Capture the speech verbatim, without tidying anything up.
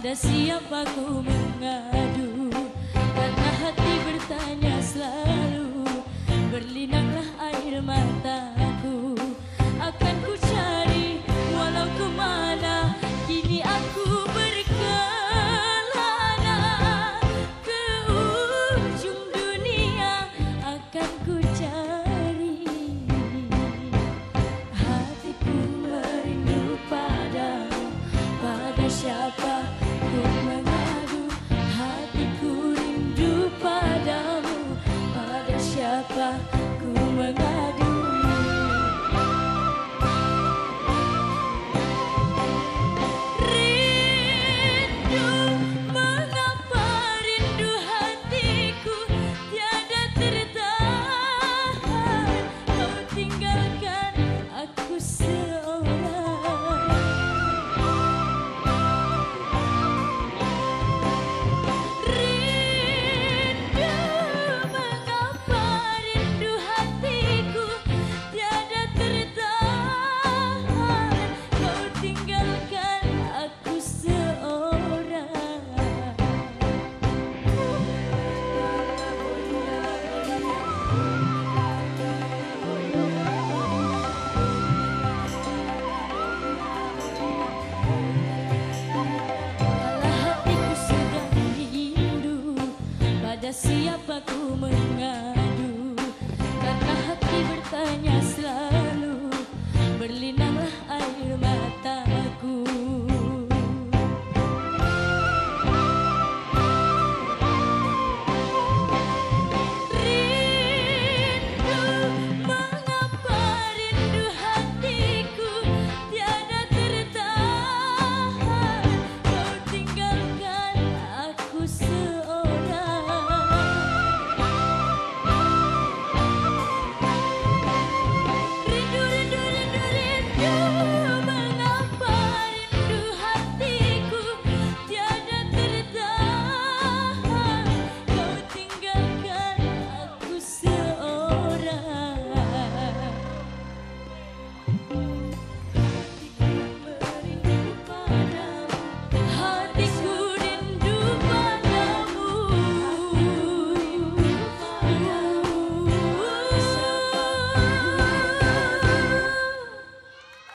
pada siapa ku mengadu, karena hati bertanya selalu. Berlinanglah air mataku, akan ku cari walau kemana. Kini aku berkelana ke ujung dunia, akan ku cari. Hatiku merindu padamu, pada siapa ku mengadu. Hatiku rindu padamu, pada siapa ku mengadu. Rindu, mengapa rindu hatiku tiada tertahan. Kau tinggalkan aku seorang. Rindu, mengapa rindu hatiku tiada tertahan. Kau tinggalkan aku seorang. Kala hatiku sedang rindu, pada siapa ku mengadu, karena hati bertanya selalu. Berlinang